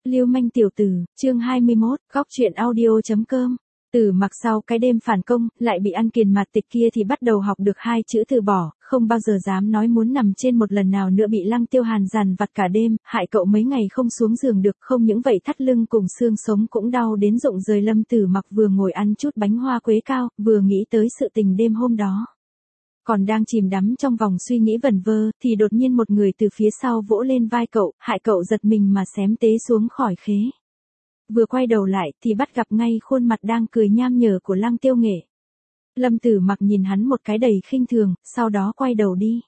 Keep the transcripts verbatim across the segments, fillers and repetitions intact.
Lưu manh tiểu tử, chương hai mươi mốt, góc truyện audio chấm com. Tử Mặc sau cái đêm phản công, lại bị ăn kiền mạt tịch kia thì bắt đầu học được hai chữ từ bỏ, không bao giờ dám nói muốn nằm trên một lần nào nữa, bị Lăng Tiêu Hàn dằn vặt cả đêm, hại cậu mấy ngày không xuống giường được, không những vậy thắt lưng cùng xương sống cũng đau đến rụng rời. Lâm Tử Mặc vừa ngồi ăn chút bánh hoa quế cao, vừa nghĩ tới sự tình đêm hôm đó. Còn đang chìm đắm trong vòng suy nghĩ vẩn vơ, thì đột nhiên một người từ phía sau vỗ lên vai cậu, hại cậu giật mình mà xém té xuống khỏi khế. Vừa quay đầu lại thì bắt gặp ngay khuôn mặt đang cười nham nhở của Lăng Tiêu Nghệ. Lâm Tử Mặc nhìn hắn một cái đầy khinh thường, sau đó quay đầu đi.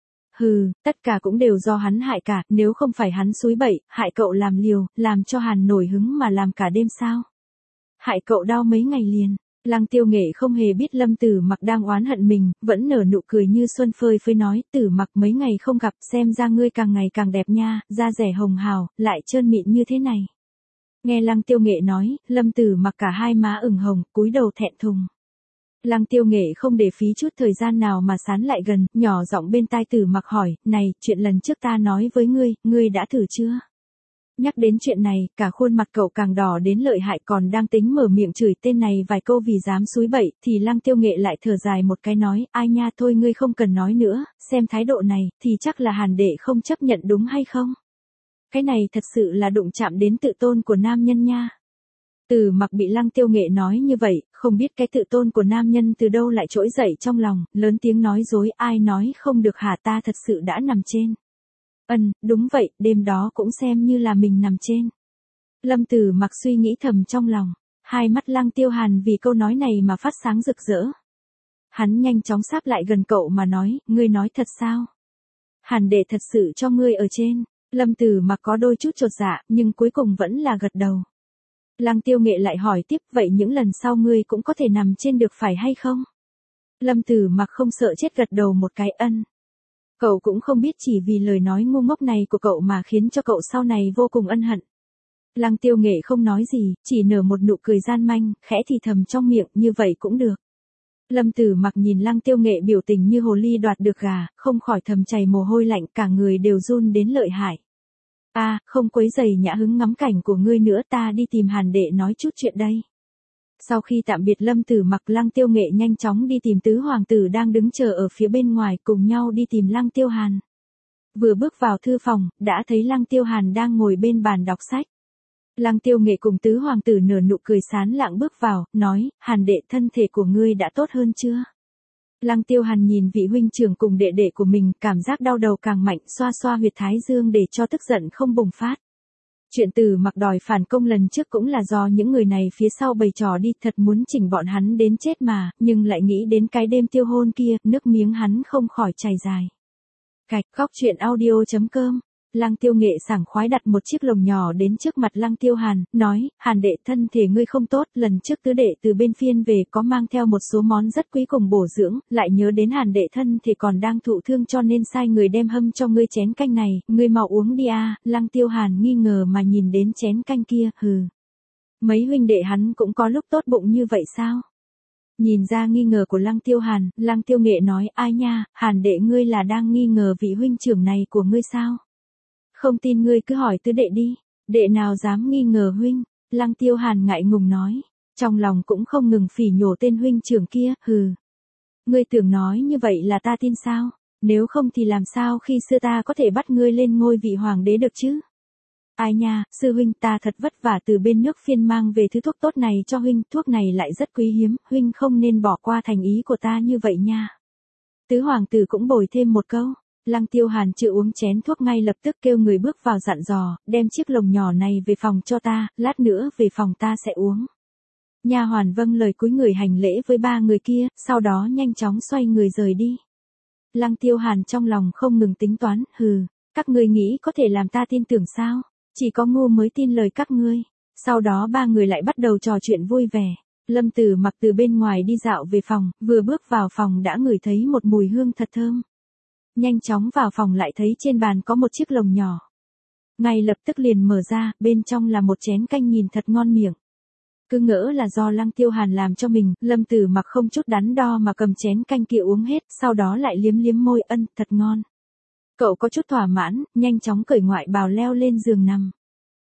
Hừ, tất cả cũng đều do hắn hại cả, nếu không phải hắn xúi bậy, hại cậu làm liều, làm cho Hàn nổi hứng mà làm cả đêm sao? Hại cậu đau mấy ngày liền. Lăng Tiêu Nghệ không hề biết Lâm Tử Mặc đang oán hận mình, vẫn nở nụ cười như xuân phơi phới nói, Tử Mặc mấy ngày không gặp, xem ra ngươi càng ngày càng đẹp nha, da rẻ hồng hào, lại trơn mịn như thế này. Nghe Lăng Tiêu Nghệ nói, Lâm Tử Mặc cả hai má ửng hồng, cúi đầu thẹn thùng. Lăng Tiêu Nghệ không để phí chút thời gian nào mà sán lại gần, nhỏ giọng bên tai Tử Mặc hỏi, này, chuyện lần trước ta nói với ngươi, ngươi đã thử chưa? Nhắc đến chuyện này, cả khuôn mặt cậu càng đỏ đến lợi hại, còn đang tính mở miệng chửi tên này vài câu vì dám xúi bậy, thì Lăng Tiêu Nghệ lại thở dài một cái nói, ai nha, thôi ngươi không cần nói nữa, xem thái độ này, thì chắc là Hàn đệ không chấp nhận đúng hay không? Cái này thật sự là đụng chạm đến tự tôn của nam nhân nha. Tử Mặc bị Lăng Tiêu Nghệ nói như vậy, không biết cái tự tôn của nam nhân từ đâu lại trỗi dậy trong lòng, lớn tiếng nói dối, ai nói không được hả, ta thật sự đã nằm trên. Ừm, đúng vậy, đêm đó cũng xem như là mình nằm trên. Lâm Tử Mặc suy nghĩ thầm trong lòng, hai mắt Lăng Tiêu Hàn vì câu nói này mà phát sáng rực rỡ. Hắn nhanh chóng sáp lại gần cậu mà nói, ngươi nói thật sao? Hàn đệ thật sự cho ngươi ở trên. Lâm Tử Mặc có đôi chút chột dạ, nhưng cuối cùng vẫn là gật đầu. Lăng Tiêu Nghệ lại hỏi tiếp, vậy những lần sau ngươi cũng có thể nằm trên được phải hay không? Lâm Tử Mặc không sợ chết gật đầu một cái ân. Cậu cũng không biết chỉ vì lời nói ngu ngốc này của cậu mà khiến cho cậu sau này vô cùng ân hận. Lăng Tiêu Nghệ không nói gì, chỉ nở một nụ cười gian manh, khẽ thì thầm trong miệng, như vậy cũng được. Lâm Tử Mặc nhìn Lăng Tiêu Nghệ biểu tình như hồ ly đoạt được gà, không khỏi thầm chảy mồ hôi lạnh, cả người đều run đến lợi hại. A, à, không quấy rầy nhã hứng ngắm cảnh của ngươi nữa, ta đi tìm Hàn đệ nói chút chuyện đây. Sau khi tạm biệt Lâm Tử Mặc, Lăng Tiêu Nghệ nhanh chóng đi tìm tứ hoàng tử đang đứng chờ ở phía bên ngoài, cùng nhau đi tìm Lăng Tiêu Hàn. Vừa bước vào thư phòng, đã thấy Lăng Tiêu Hàn đang ngồi bên bàn đọc sách. Lăng Tiêu Nghệ cùng tứ hoàng tử nở nụ cười sán lạng bước vào, nói, Hàn đệ, thân thể của ngươi đã tốt hơn chưa? Lăng Tiêu Hàn nhìn vị huynh trưởng cùng đệ đệ của mình, cảm giác đau đầu càng mạnh, xoa xoa huyệt thái dương để cho tức giận không bùng phát. Chuyện Tử Mặc đòi phản công lần trước cũng là do những người này phía sau bày trò đi, thật muốn chỉnh bọn hắn đến chết mà, nhưng lại nghĩ đến cái đêm tiêu hôn kia, nước miếng hắn không khỏi chảy dài. Gạch, góc truyện audio chấm com. Lăng Tiêu Nghệ sảng khoái đặt một chiếc lồng nhỏ đến trước mặt Lăng Tiêu Hàn, nói, Hàn đệ, thân thể ngươi không tốt, lần trước tứ đệ từ bên phiên về có mang theo một số món rất quý cùng bổ dưỡng, lại nhớ đến Hàn đệ thân thể còn đang thụ thương cho nên sai người đem hâm cho ngươi chén canh này, ngươi mau uống đi a. Lăng Tiêu Hàn nghi ngờ mà nhìn đến chén canh kia, hừ. Mấy huynh đệ hắn cũng có lúc tốt bụng như vậy sao? Nhìn ra nghi ngờ của Lăng Tiêu Hàn, Lăng Tiêu Nghệ nói, ai nha, Hàn đệ ngươi là đang nghi ngờ vị huynh trưởng này của ngươi sao? Không tin ngươi cứ hỏi tứ đệ đi, đệ nào dám nghi ngờ huynh? Lăng Tiêu Hàn ngại ngùng nói, trong lòng cũng không ngừng phỉ nhổ tên huynh trưởng kia, hừ. Ngươi tưởng nói như vậy là ta tin sao? Nếu không thì làm sao khi xưa ta có thể bắt ngươi lên ngôi vị hoàng đế được chứ? Ai nha, sư huynh, ta thật vất vả từ bên nước phiên mang về thứ thuốc tốt này cho huynh, thuốc này lại rất quý hiếm, huynh không nên bỏ qua thành ý của ta như vậy nha. Tứ hoàng tử cũng bồi thêm một câu. Lăng Tiêu Hàn chưa uống chén thuốc ngay lập tức kêu người bước vào dặn dò, đem chiếc lồng nhỏ này về phòng cho ta, lát nữa về phòng ta sẽ uống. Nha hoàn vâng lời cúi người hành lễ với ba người kia, sau đó nhanh chóng xoay người rời đi. Lăng Tiêu Hàn trong lòng không ngừng tính toán, hừ, các ngươi nghĩ có thể làm ta tin tưởng sao? Chỉ có ngu mới tin lời các ngươi. Sau đó ba người lại bắt đầu trò chuyện vui vẻ. Lâm Tử Mặc từ bên ngoài đi dạo về phòng, vừa bước vào phòng đã ngửi thấy một mùi hương thật thơm. Nhanh chóng vào phòng lại thấy trên bàn có một chiếc lồng nhỏ. Ngay lập tức liền mở ra, bên trong là một chén canh nhìn thật ngon miệng. Cứ ngỡ là do Lăng Tiêu Hàn làm cho mình, Lâm Tử Mặc không chút đắn đo mà cầm chén canh kia uống hết, sau đó lại liếm liếm môi, ân, thật ngon. Cậu có chút thỏa mãn, nhanh chóng cởi ngoại bào leo lên giường nằm.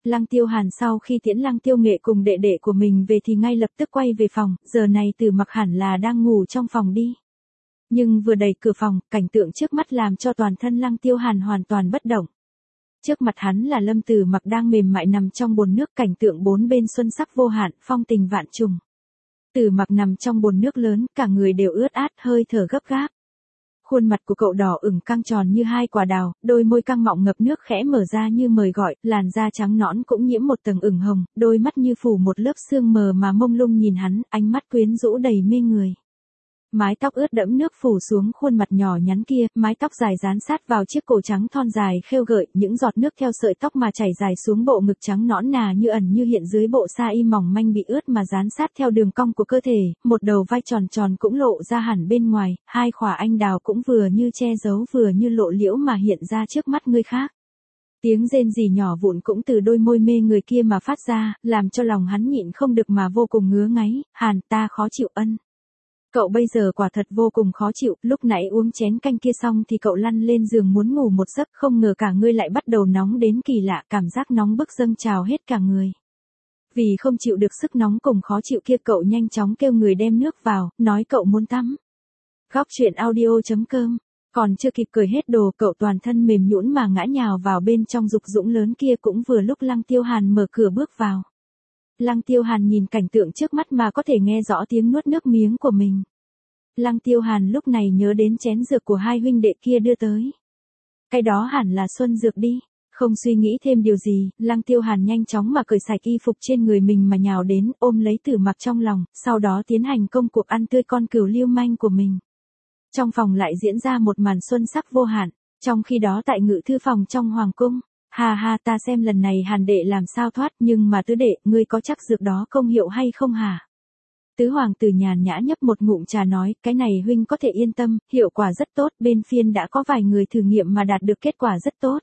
Lăng Tiêu Hàn sau khi tiễn Lăng Tiêu Nghệ cùng đệ đệ của mình về thì ngay lập tức quay về phòng, giờ này Từ Mặc hẳn là đang ngủ trong phòng đi. Nhưng vừa đẩy cửa phòng, cảnh tượng trước mắt làm cho toàn thân Lăng Tiêu Hàn hoàn toàn bất động. Trước mặt hắn là Lâm Từ Mặc đang mềm mại nằm trong bồn nước, cảnh tượng bốn bên xuân sắc vô hạn, phong tình vạn trùng. Từ Mặc nằm trong bồn nước lớn, cả người đều ướt át, hơi thở gấp gáp. Khuôn mặt của cậu đỏ ửng căng tròn như hai quả đào, đôi môi căng mọng ngập nước khẽ mở ra như mời gọi, làn da trắng nõn cũng nhiễm một tầng ửng hồng, đôi mắt như phủ một lớp sương mờ mà mông lung nhìn hắn, ánh mắt quyến rũ đầy mê người. Mái tóc ướt đẫm nước phủ xuống khuôn mặt nhỏ nhắn kia, mái tóc dài dán sát vào chiếc cổ trắng thon dài khêu gợi, những giọt nước theo sợi tóc mà chảy dài xuống bộ ngực trắng nõn nà như ẩn như hiện dưới bộ sa y mỏng manh bị ướt mà dán sát theo đường cong của cơ thể, một đầu vai tròn tròn cũng lộ ra hẳn bên ngoài, hai khỏa anh đào cũng vừa như che giấu vừa như lộ liễu mà hiện ra trước mắt người khác. Tiếng rên rỉ nhỏ vụn cũng từ đôi môi mê người kia mà phát ra, làm cho lòng hắn nhịn không được mà vô cùng ngứa ngáy, Hàn ta khó chịu ân. Cậu bây giờ quả thật vô cùng khó chịu, lúc nãy uống chén canh kia xong thì cậu lăn lên giường muốn ngủ một giấc, không ngờ cả ngươi lại bắt đầu nóng đến kỳ lạ, cảm giác nóng bức dâng trào hết cả người. Vì không chịu được sức nóng cùng khó chịu kia cậu nhanh chóng kêu người đem nước vào, nói cậu muốn tắm. Góc truyện audio chấm com. Còn chưa kịp cởi hết đồ cậu toàn thân mềm nhũn mà ngã nhào vào bên trong dục dũng lớn kia cũng vừa lúc Lăng Tiêu Hàn mở cửa bước vào. Lăng Tiêu Hàn nhìn cảnh tượng trước mắt mà có thể nghe rõ tiếng nuốt nước miếng của mình. Lăng Tiêu Hàn lúc này nhớ đến chén dược của hai huynh đệ kia đưa tới. Cái đó hẳn là xuân dược đi. Không suy nghĩ thêm điều gì, Lăng Tiêu Hàn nhanh chóng mà cởi sạch y phục trên người mình mà nhào đến, ôm lấy Tử Mặc trong lòng, sau đó tiến hành công cuộc ăn tươi con cừu lưu manh của mình. Trong phòng lại diễn ra một màn xuân sắc vô hạn, trong khi đó tại ngự thư phòng trong hoàng cung. Ha ha, ta xem lần này Hàn đệ làm sao thoát, nhưng mà tứ đệ, ngươi có chắc dược đó công hiệu hay không hả? Tứ hoàng tử nhàn nhã nhấp một ngụm trà nói, cái này huynh có thể yên tâm, hiệu quả rất tốt, bên phiên đã có vài người thử nghiệm mà đạt được kết quả rất tốt.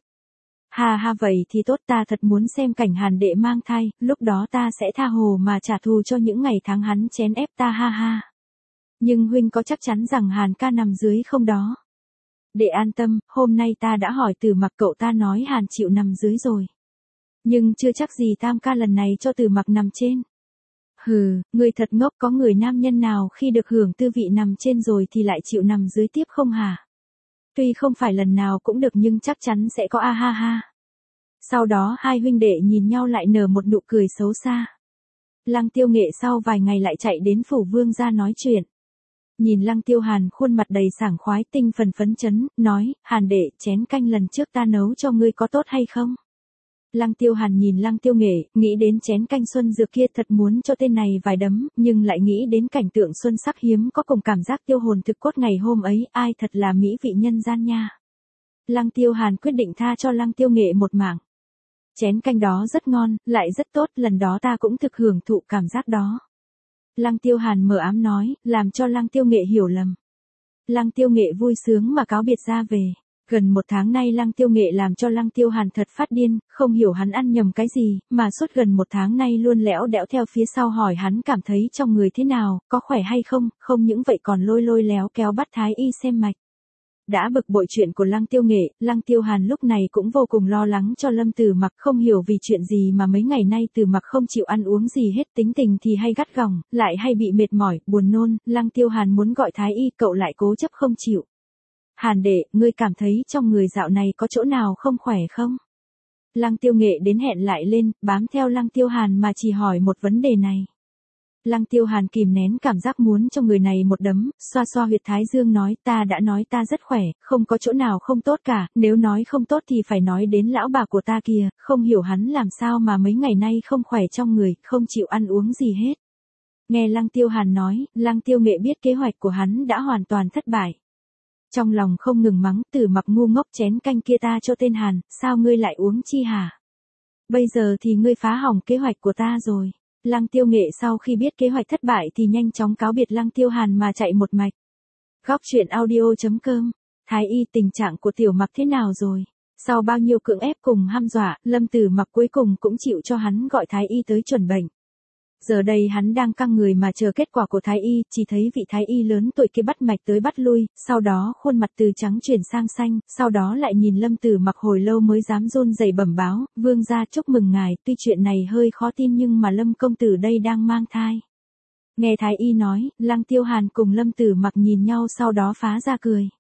Ha ha, vậy thì tốt, ta thật muốn xem cảnh Hàn đệ mang thai, lúc đó ta sẽ tha hồ mà trả thù cho những ngày tháng hắn chén ép ta, ha ha. Nhưng huynh có chắc chắn rằng Hàn ca nằm dưới không đó? Để an tâm, hôm nay ta đã hỏi Từ Mặc, cậu ta nói Hàn chịu nằm dưới rồi. Nhưng chưa chắc gì tam ca lần này cho Từ Mặc nằm trên. Hừ, người thật ngốc, có người nam nhân nào khi được hưởng tư vị nằm trên rồi thì lại chịu nằm dưới tiếp không hả? Tuy không phải lần nào cũng được nhưng chắc chắn sẽ có, a ha ha. Sau đó hai huynh đệ nhìn nhau lại nở một nụ cười xấu xa. Lăng Tiêu Nghệ sau vài ngày lại chạy đến phủ vương gia nói chuyện. Nhìn Lăng Tiêu Hàn khuôn mặt đầy sảng khoái tinh phần phấn chấn, nói, Hàn đệ, chén canh lần trước ta nấu cho ngươi có tốt hay không? Lăng Tiêu Hàn nhìn Lăng Tiêu Nghệ, nghĩ đến chén canh xuân dược kia thật muốn cho tên này vài đấm, nhưng lại nghĩ đến cảnh tượng xuân sắc hiếm có cùng cảm giác tiêu hồn thực cốt ngày hôm ấy, ai thật là mỹ vị nhân gian nha. Lăng Tiêu Hàn quyết định tha cho Lăng Tiêu Nghệ một mạng. Chén canh đó rất ngon, lại rất tốt, lần đó ta cũng thực hưởng thụ cảm giác đó. Lăng Tiêu Hàn mờ ám nói, làm cho Lăng Tiêu Nghệ hiểu lầm. Lăng Tiêu Nghệ vui sướng mà cáo biệt ra về. Gần một tháng nay Lăng Tiêu Nghệ làm cho Lăng Tiêu Hàn thật phát điên, không hiểu hắn ăn nhầm cái gì, mà suốt gần một tháng nay luôn lẽo đẽo theo phía sau hỏi hắn cảm thấy trong người thế nào, có khỏe hay không, không những vậy còn lôi lôi léo kéo bắt thái y xem mạch. Đã bực bội chuyện của Lăng Tiêu Nghệ, Lăng Tiêu Hàn lúc này cũng vô cùng lo lắng cho Lâm Từ Mặc, không hiểu vì chuyện gì mà mấy ngày nay Từ Mặc không chịu ăn uống gì hết, tính tình thì hay gắt gỏng, lại hay bị mệt mỏi, buồn nôn, Lăng Tiêu Hàn muốn gọi thái y, cậu lại cố chấp không chịu. Hàn đệ, ngươi cảm thấy trong người dạo này có chỗ nào không khỏe không? Lăng Tiêu Nghệ đến hẹn lại lên, bám theo Lăng Tiêu Hàn mà chỉ hỏi một vấn đề này. Lăng Tiêu Hàn kìm nén cảm giác muốn cho người này một đấm, xoa xoa huyệt thái dương nói, ta đã nói ta rất khỏe, không có chỗ nào không tốt cả, nếu nói không tốt thì phải nói đến lão bà của ta kìa, không hiểu hắn làm sao mà mấy ngày nay không khỏe trong người, không chịu ăn uống gì hết. Nghe Lăng Tiêu Hàn nói, Lăng Tiêu Nghệ biết kế hoạch của hắn đã hoàn toàn thất bại. Trong lòng không ngừng mắng, Từ Mặc ngu ngốc, chén canh kia ta cho tên Hàn, sao ngươi lại uống chi hả? Bây giờ thì ngươi phá hỏng kế hoạch của ta rồi. Lăng Tiêu Nghệ sau khi biết kế hoạch thất bại thì nhanh chóng cáo biệt Lăng Tiêu Hàn mà chạy một mạch. Góc truyện audio chấm com. Thái y, tình trạng của Tiểu Mặc thế nào rồi? Sau bao nhiêu cưỡng ép cùng hăm dọa, Lâm Tử Mặc cuối cùng cũng chịu cho hắn gọi thái y tới chuẩn bệnh. Giờ đây hắn đang căng người mà chờ kết quả của thái y, chỉ thấy vị thái y lớn tuổi kia bắt mạch tới bắt lui, sau đó khuôn mặt từ trắng chuyển sang xanh, sau đó lại nhìn Lâm Tử Mặc hồi lâu mới dám run rẩy bẩm báo, vương gia chúc mừng ngài, tuy chuyện này hơi khó tin nhưng mà Lâm công tử đây đang mang thai. Nghe thái y nói, Lăng Tiêu Hàn cùng Lâm Tử Mặc nhìn nhau sau đó phá ra cười.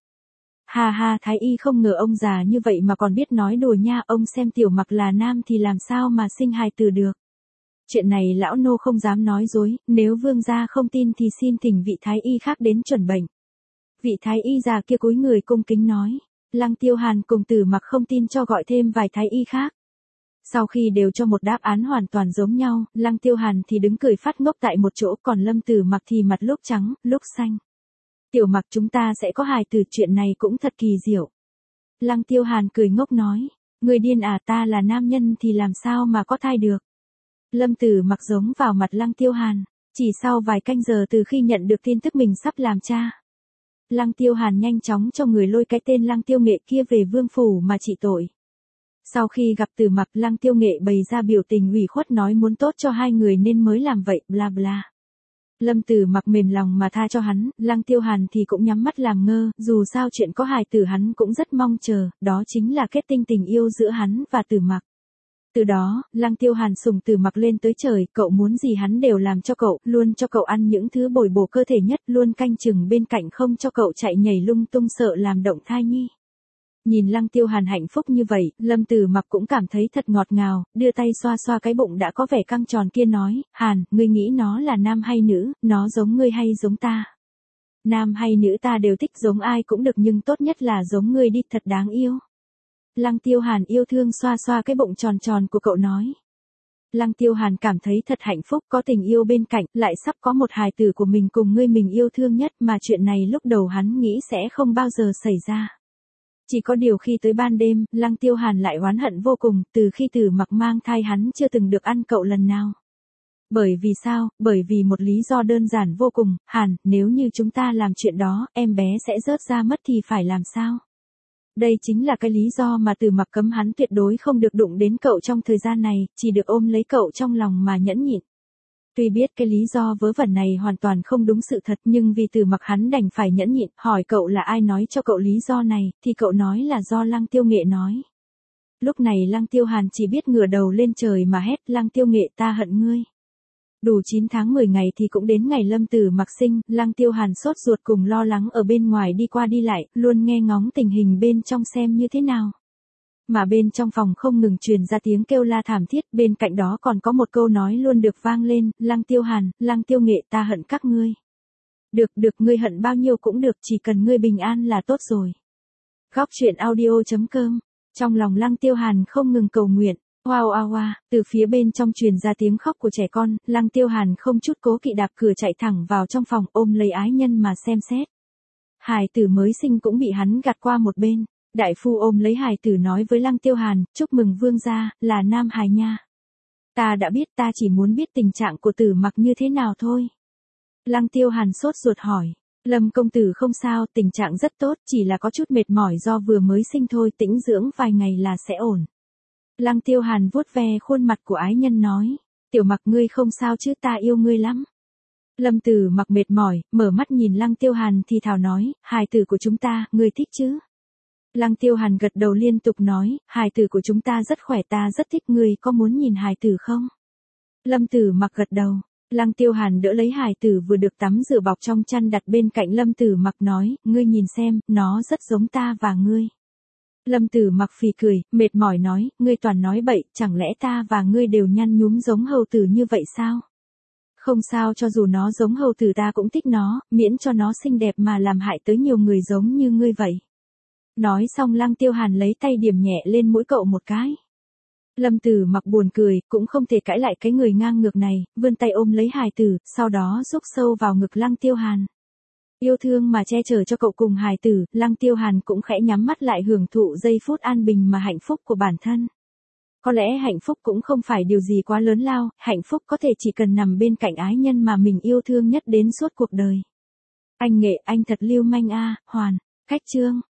Ha ha, thái y không ngờ ông già như vậy mà còn biết nói đùa nha, ông xem Tiểu Mặc là nam thì làm sao mà sinh hài tử được. Chuyện này lão nô không dám nói dối, nếu vương gia không tin thì xin thỉnh vị thái y khác đến chuẩn bệnh. Vị thái y già kia cúi người cung kính nói, Lăng Tiêu Hàn cùng Tử Mặc không tin cho gọi thêm vài thái y khác. Sau khi đều cho một đáp án hoàn toàn giống nhau, Lăng Tiêu Hàn thì đứng cười phát ngốc tại một chỗ, còn Lâm Tử Mặc thì mặt lúc trắng, lúc xanh. Tiểu Mặc chúng ta sẽ có hài tử, chuyện này cũng thật kỳ diệu. Lăng Tiêu Hàn cười ngốc nói, người điên à, ta là nam nhân thì làm sao mà có thai được. Lâm Tử Mặc giống vào mặt Lăng Tiêu Hàn, chỉ sau vài canh giờ từ khi nhận được tin tức mình sắp làm cha. Lăng Tiêu Hàn nhanh chóng cho người lôi cái tên Lăng Tiêu Nghệ kia về vương phủ mà trị tội. Sau khi gặp Tử Mặc, Lăng Tiêu Nghệ bày ra biểu tình ủy khuất nói muốn tốt cho hai người nên mới làm vậy, bla bla. Lâm Tử Mặc mềm lòng mà tha cho hắn, Lăng Tiêu Hàn thì cũng nhắm mắt làm ngơ, dù sao chuyện có hài tử hắn cũng rất mong chờ, đó chính là kết tinh tình yêu giữa hắn và Tử Mặc. Từ đó, Lăng Tiêu Hàn sùng Tử Mặc lên tới trời, cậu muốn gì hắn đều làm cho cậu, luôn cho cậu ăn những thứ bồi bổ cơ thể nhất, luôn canh chừng bên cạnh không cho cậu chạy nhảy lung tung sợ làm động thai nhi. Nhìn Lăng Tiêu Hàn hạnh phúc như vậy, Lâm Tử Mặc cũng cảm thấy thật ngọt ngào, đưa tay xoa xoa cái bụng đã có vẻ căng tròn kia nói, Hàn, ngươi nghĩ nó là nam hay nữ, nó giống ngươi hay giống ta? Nam hay nữ ta đều thích, giống ai cũng được nhưng tốt nhất là giống ngươi đi, thật đáng yêu. Lăng Tiêu Hàn yêu thương xoa xoa cái bụng tròn tròn của cậu nói. Lăng Tiêu Hàn cảm thấy thật hạnh phúc, có tình yêu bên cạnh, lại sắp có một hài tử của mình cùng người mình yêu thương nhất, mà chuyện này lúc đầu hắn nghĩ sẽ không bao giờ xảy ra. Chỉ có điều khi tới ban đêm, Lăng Tiêu Hàn lại oán hận vô cùng, từ khi Tử Mặc mang thai hắn chưa từng được ăn cậu lần nào. Bởi vì sao? Bởi vì một lý do đơn giản vô cùng, Hàn, nếu như chúng ta làm chuyện đó, em bé sẽ rớt ra mất thì phải làm sao? Đây chính là cái lý do mà Tử Mặc cấm hắn tuyệt đối không được đụng đến cậu trong thời gian này, chỉ được ôm lấy cậu trong lòng mà nhẫn nhịn. Tuy biết cái lý do vớ vẩn này hoàn toàn không đúng sự thật nhưng vì Tử Mặc hắn đành phải nhẫn nhịn, hỏi cậu là ai nói cho cậu lý do này, thì cậu nói là do Lăng Tiêu Nghệ nói. Lúc này Lăng Tiêu Hàn chỉ biết ngửa đầu lên trời mà hét, Lăng Tiêu Nghệ ta hận ngươi. Đủ chín tháng mười ngày thì cũng đến ngày Lâm Tử Mặc sinh, Lăng Tiêu Hàn sốt ruột cùng lo lắng ở bên ngoài đi qua đi lại, luôn nghe ngóng tình hình bên trong xem như thế nào. Mà bên trong phòng không ngừng truyền ra tiếng kêu la thảm thiết, bên cạnh đó còn có một câu nói luôn được vang lên, Lăng Tiêu Hàn, Lăng Tiêu Nghệ ta hận các ngươi. Được được, ngươi hận bao nhiêu cũng được, chỉ cần ngươi bình an là tốt rồi. Góc truyện audio chấm com. Trong lòng Lăng Tiêu Hàn không ngừng cầu nguyện. Wow wow wow, từ phía bên trong truyền ra tiếng khóc của trẻ con, Lăng Tiêu Hàn không chút cố kỵ đạp cửa chạy thẳng vào trong phòng ôm lấy ái nhân mà xem xét. Hài tử mới sinh cũng bị hắn gạt qua một bên. Đại phu ôm lấy hài tử nói với Lăng Tiêu Hàn, chúc mừng vương gia, là nam hài nha. Ta đã biết, ta chỉ muốn biết tình trạng của Tử Mặc như thế nào thôi. Lăng Tiêu Hàn sốt ruột hỏi, Lâm công tử không sao, tình trạng rất tốt, chỉ là có chút mệt mỏi do vừa mới sinh thôi, tĩnh dưỡng vài ngày là sẽ ổn. Lăng Tiêu Hàn vuốt ve khuôn mặt của ái nhân nói, Tiểu Mặc ngươi không sao chứ, ta yêu ngươi lắm. Lâm Tử Mặc mệt mỏi, mở mắt nhìn Lăng Tiêu Hàn thì thào nói, hài tử của chúng ta, ngươi thích chứ? Lăng Tiêu Hàn gật đầu liên tục nói, hài tử của chúng ta rất khỏe, ta rất thích, ngươi có muốn nhìn hài tử không? Lâm Tử Mặc gật đầu. Lăng Tiêu Hàn đỡ lấy hài tử vừa được tắm rửa bọc trong chăn đặt bên cạnh Lâm Tử Mặc nói, ngươi nhìn xem, nó rất giống ta và ngươi. Lâm Tử Mặc phì cười, mệt mỏi nói, ngươi toàn nói bậy, chẳng lẽ ta và ngươi đều nhăn nhúm giống hầu tử như vậy sao? Không sao, cho dù nó giống hầu tử ta cũng thích nó, miễn cho nó xinh đẹp mà làm hại tới nhiều người giống như ngươi vậy. Nói xong Lăng Tiêu Hàn lấy tay điểm nhẹ lên mũi cậu một cái. Lâm Tử Mặc buồn cười, cũng không thể cãi lại cái người ngang ngược này, vươn tay ôm lấy hài tử, sau đó rúc sâu vào ngực Lăng Tiêu Hàn. Yêu thương mà che chở cho cậu cùng hài tử, Lăng Tiêu Hàn cũng khẽ nhắm mắt lại hưởng thụ giây phút an bình mà hạnh phúc của bản thân. Có lẽ hạnh phúc cũng không phải điều gì quá lớn lao, hạnh phúc có thể chỉ cần nằm bên cạnh ái nhân mà mình yêu thương nhất đến suốt cuộc đời. Anh Nghệ, anh thật lưu manh a, Hoàn. Cách chương